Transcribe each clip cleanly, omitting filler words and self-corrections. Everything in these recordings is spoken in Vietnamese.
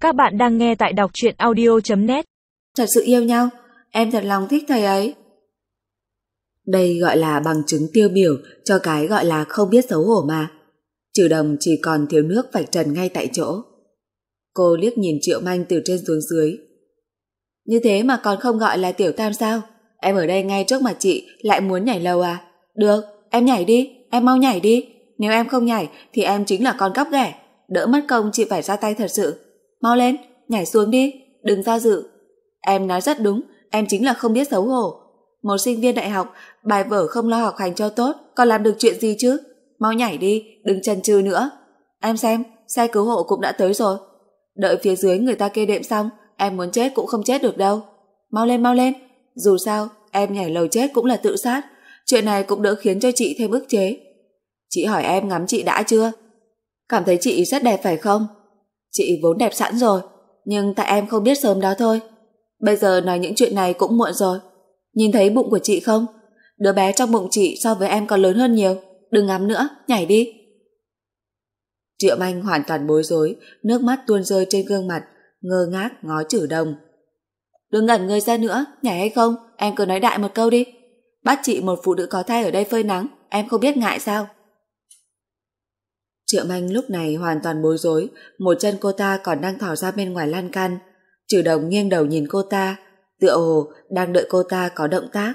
Các bạn đang nghe tại đọc truyện audio.net. Thật sự yêu nhau, em thật lòng thích thầy ấy. Đây gọi là bằng chứng tiêu biểu cho cái gọi là không biết xấu hổ mà. Trừ Đồng chỉ còn thiếu nước vạch trần ngay tại chỗ. Cô liếc nhìn Triệu Manh từ trên xuống dưới. Như thế mà còn không gọi là tiểu tam sao? Em ở đây ngay trước mặt chị lại muốn nhảy lầu à? Được, em nhảy đi, em mau nhảy đi. Nếu em không nhảy thì em chính là con cóc ghẻ. Đỡ mất công chị phải ra tay thật sự. Mau lên, nhảy xuống đi, đừng do dự. Em nói rất đúng, em chính là không biết xấu hổ. Một sinh viên đại học, bài vở không lo học hành cho tốt, còn làm được chuyện gì chứ? Mau nhảy đi, đừng chần chừ nữa. Em xem, xe cứu hộ cũng đã tới rồi. Đợi phía dưới người ta kê đệm xong, em muốn chết cũng không chết được đâu. Mau lên, mau lên. Dù sao, em nhảy lầu chết cũng là tự sát. Chuyện này cũng đỡ khiến cho chị thêm ức chế. Chị hỏi em ngắm chị đã chưa? Cảm thấy chị rất đẹp phải không? Chị vốn đẹp sẵn rồi, nhưng tại em không biết sớm đó thôi. Bây giờ nói những chuyện này cũng muộn rồi. Nhìn thấy bụng của chị không? Đứa bé trong bụng chị so với em còn lớn hơn nhiều. Đừng ngắm nữa, nhảy đi. Triệu Manh hoàn toàn bối rối, nước mắt tuôn rơi trên gương mặt, ngơ ngác ngó Trừ Đồng. Đừng ngẩn người ra nữa, nhảy hay không, em cứ nói đại một câu đi. Bắt chị một phụ nữ có thai ở đây phơi nắng, em không biết ngại sao? Triệu Manh lúc này hoàn toàn bối rối, một chân cô ta còn đang thò ra bên ngoài lan can. Trừ Đồng nghiêng đầu nhìn cô ta, tựa hồ đang đợi cô ta có động tác.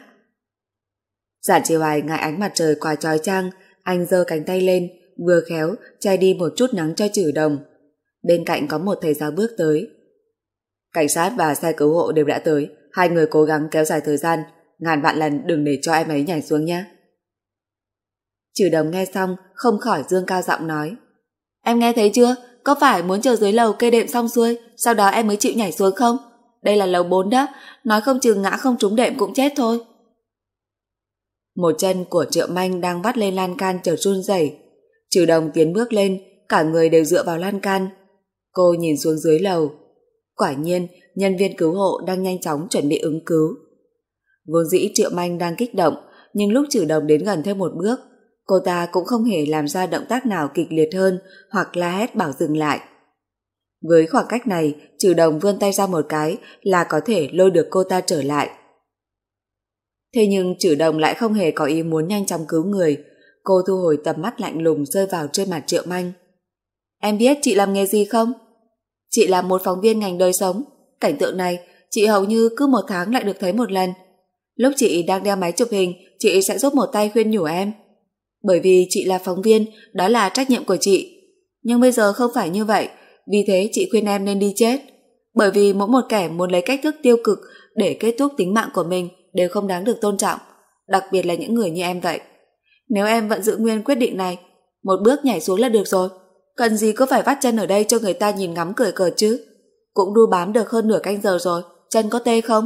Giản Trì Hoài ngại ánh mặt trời quá chói chang, anh giơ cánh tay lên, vừa khéo che đi một chút nắng cho Trừ Đồng. Bên cạnh có một thầy giáo bước tới. Cảnh sát và xe cứu hộ đều đã tới, hai người cố gắng kéo dài thời gian, ngàn vạn lần đừng để cho em ấy nhảy xuống nhé. Trừ Đồng nghe xong không khỏi dương cao giọng nói. Em nghe thấy chưa, có phải muốn chờ dưới lầu kê đệm xong xuôi, sau đó em mới chịu nhảy xuống không? Đây là lầu 4 đó, nói không chừng ngã không trúng đệm cũng chết thôi. Một chân của Triệu Manh đang vắt lên lan can chợt run rẩy. Trừ Đồng tiến bước lên, cả người đều dựa vào lan can. Cô nhìn xuống dưới lầu. Quả nhiên, nhân viên cứu hộ đang nhanh chóng chuẩn bị ứng cứu. Vốn dĩ Triệu Manh đang kích động, nhưng lúc Trừ Đồng đến gần thêm một bước, cô ta cũng không hề làm ra động tác nào kịch liệt hơn hoặc la hét bảo dừng lại. Với khoảng cách này, Trừ Đồng vươn tay ra một cái là có thể lôi được cô ta trở lại. Thế nhưng Trừ Đồng lại không hề có ý muốn nhanh chóng cứu người. Cô thu hồi tầm mắt lạnh lùng rơi vào trên mặt Triệu Manh. Em biết chị làm nghề gì không? Chị là một phóng viên ngành đời sống. Cảnh tượng này chị hầu như cứ một tháng lại được thấy một lần. Lúc chị đang đeo máy chụp hình, chị sẽ giúp một tay khuyên nhủ em. Bởi vì chị là phóng viên, đó là trách nhiệm của chị. Nhưng bây giờ không phải như vậy, vì thế chị khuyên em nên đi chết. Bởi vì mỗi một kẻ muốn lấy cách thức tiêu cực để kết thúc tính mạng của mình đều không đáng được tôn trọng, đặc biệt là những người như em vậy. Nếu em vẫn giữ nguyên quyết định này, một bước nhảy xuống là được rồi. Cần gì cứ phải vắt chân ở đây cho người ta nhìn ngắm cười cợt chứ. Cũng đu bám được hơn nửa canh giờ rồi, chân có tê không?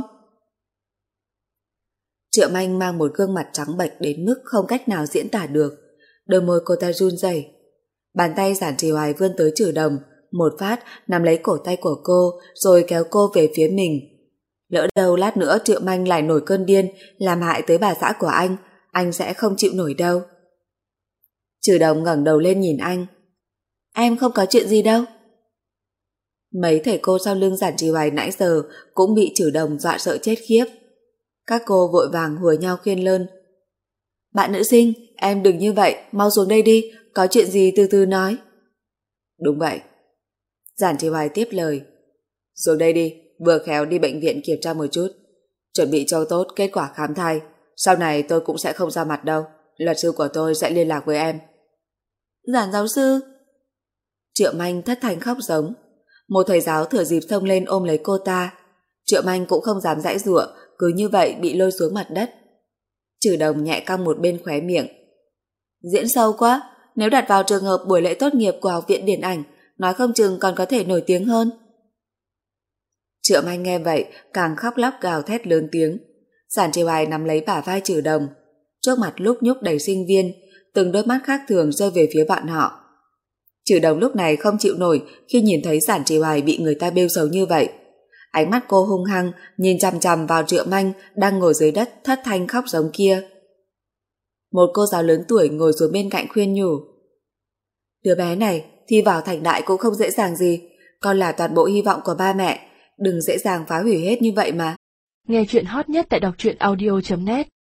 Triệu Manh mang một gương mặt trắng bệch đến mức không cách nào diễn tả được. Đôi môi cô ta run rẩy. Bàn tay Giản Trì Hoài vươn tới Trừ Đồng, một phát nắm lấy cổ tay của cô rồi kéo cô về phía mình. Lỡ đâu lát nữa Triệu Manh lại nổi cơn điên làm hại tới bà xã của anh sẽ không chịu nổi đâu. Trừ Đồng ngẩng đầu lên nhìn anh. Em không có chuyện gì đâu. Mấy thầy cô sau lưng Giản Trì Hoài nãy giờ cũng bị Trừ Đồng dọa sợ chết khiếp. Các cô vội vàng hùa nhau khuyên lơn. Bạn nữ sinh, em đừng như vậy, mau xuống đây đi, có chuyện gì từ từ nói. Đúng vậy. Giản Trì Hoài tiếp lời. Xuống đây đi, vừa khéo đi bệnh viện kiểm tra một chút. Chuẩn bị cho tốt kết quả khám thai. Sau này tôi cũng sẽ không ra mặt đâu. Luật sư của tôi sẽ liên lạc với em. Giản giáo sư. Triệu Manh thất thanh khóc giống. Một thầy giáo thừa dịp xông lên ôm lấy cô ta. Triệu Manh cũng không dám giãy giụa, cứ như vậy bị lôi xuống mặt đất. Trừ Đồng nhẹ cong một bên khóe miệng. Diễn sâu quá, nếu đặt vào trường hợp buổi lễ tốt nghiệp của Học viện Điện ảnh, nói không chừng còn có thể nổi tiếng hơn. Triệu Manh nghe vậy càng khóc lóc gào thét lớn tiếng. Giản Trì Hoài nắm lấy bả vai Trừ Đồng. Trước mặt lúc nhúc đầy sinh viên, từng đôi mắt khác thường rơi về phía bọn họ. Trừ Đồng lúc này không chịu nổi khi nhìn thấy Giản Trì Hoài bị người ta bêu xấu như vậy. Ánh mắt cô hung hăng nhìn chằm chằm vào Triệu Manh đang ngồi dưới đất thất thanh khóc giống kia. Một cô giáo lớn tuổi ngồi xuống bên cạnh khuyên nhủ. Đứa bé này thi vào thành đại cũng không dễ dàng gì, Con là toàn bộ hy vọng của ba mẹ, đừng dễ dàng phá hủy hết như vậy mà. Nghe chuyện hot nhất tại đọc truyện audio.net